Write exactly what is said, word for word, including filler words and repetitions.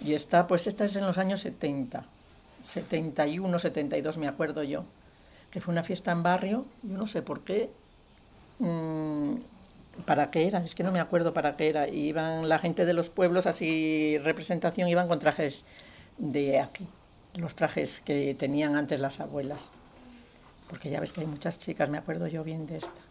Y esta, pues esta es en los años setenta, setenta y uno, setenta y dos, me acuerdo yo, que fue una fiesta en barrio, yo no sé por qué, mmm, para qué era, es que no me acuerdo para qué era. Y iban la gente de los pueblos, así representación, iban con trajes de aquí, los trajes que tenían antes las abuelas, porque ya ves que hay muchas chicas, me acuerdo yo bien de esta.